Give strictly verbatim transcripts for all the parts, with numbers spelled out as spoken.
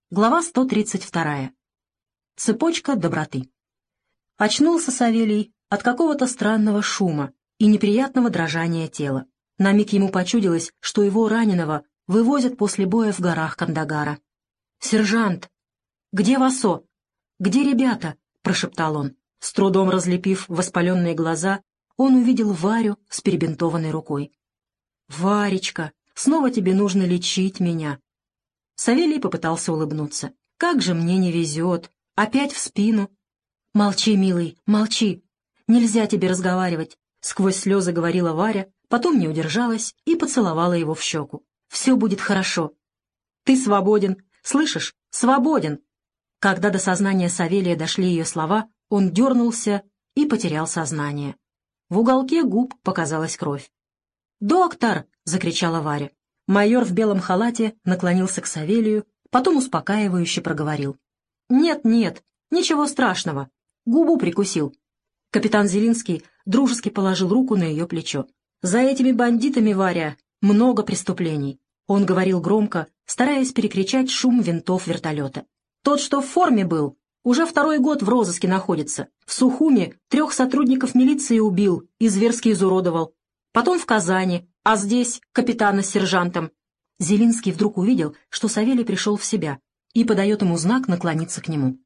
Глава сто тридцать вторая. Цепочка доброты. Очнулся Савелий от какого-то странного шума и неприятного дрожания тела. На миг ему почудилось, что его раненого вывозят после боя в горах Кандагара. «Сержант! Где Васо? Где ребята?» — прошептал он. С трудом разлепив воспаленные глаза, он увидел Варю с перебинтованной рукой. «Варечка, снова тебе нужно лечить меня». Савелий попытался улыбнуться. «Как же мне не везет! Опять в спину!» «Молчи, милый, молчи! Нельзя тебе разговаривать!» — сквозь слезы говорила Варя, потом не удержалась и поцеловала его в щеку. «Все будет хорошо. Ты свободен, слышишь? Свободен!» Когда до сознания Савелия дошли ее слова, он дернулся и потерял сознание. В уголке губ показалась кровь. «Доктор!» — закричала Варя. Майор в белом халате наклонился к Савелию, потом успокаивающе проговорил. «Нет, нет, ничего страшного. Губу прикусил». Капитан Зелинский дружески положил руку на ее плечо. «За этими бандитами, Варя, много преступлений». Он говорил громко, стараясь перекричать шум винтов вертолета. «Тот, что в форме был, уже второй год в розыске находится. В Сухуми трех сотрудников милиции убил и зверски изуродовал. Потом в Казани, а здесь капитана с сержантом». Зелинский вдруг увидел, что Савелий пришел в себя, и подает ему знак наклониться к нему.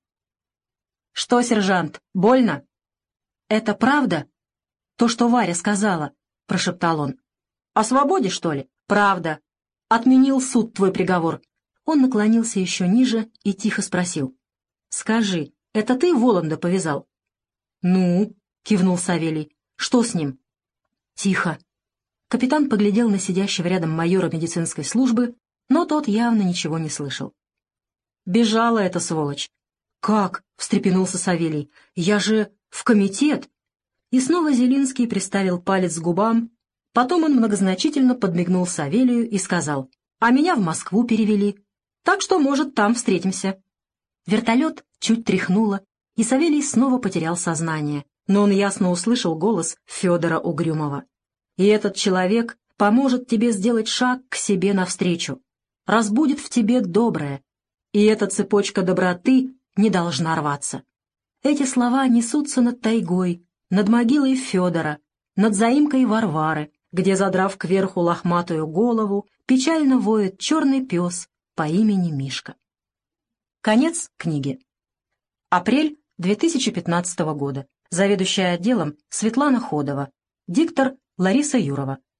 «Что, сержант, больно?» «Это правда? То, что Варя сказала?» — прошептал он. «О свободе, что ли?» «Правда. Отменил суд твой приговор». Он наклонился еще ниже и тихо спросил. «Скажи, это ты Воланда повязал?» «Ну?» — кивнул Савелий. «Что с ним?» «Тихо». Капитан поглядел на сидящего рядом майора медицинской службы, но тот явно ничего не слышал. «Бежала эта сволочь». «Как?» — встрепенулся Савелий. «Я же в комитет!» И снова Зелинский приставил палец к губам, потом он многозначительно подмигнул Савелию и сказал: «А меня в Москву перевели, так что, может, там встретимся». Вертолет чуть тряхнуло, и Савелий снова потерял сознание, но он ясно услышал голос Федора Угрюмова. «И этот человек поможет тебе сделать шаг к себе навстречу, разбудит в тебе доброе, и эта цепочка доброты не должна рваться». Эти слова несутся над тайгой, над могилой Федора, над заимкой Варвары, где, задрав кверху лохматую голову, печально воет черный пес по имени Мишка. Конец книги. Апрель две тысячи пятнадцатого года. Заведующая отделом Светлана Ходова. Диктор Лариса Юрова.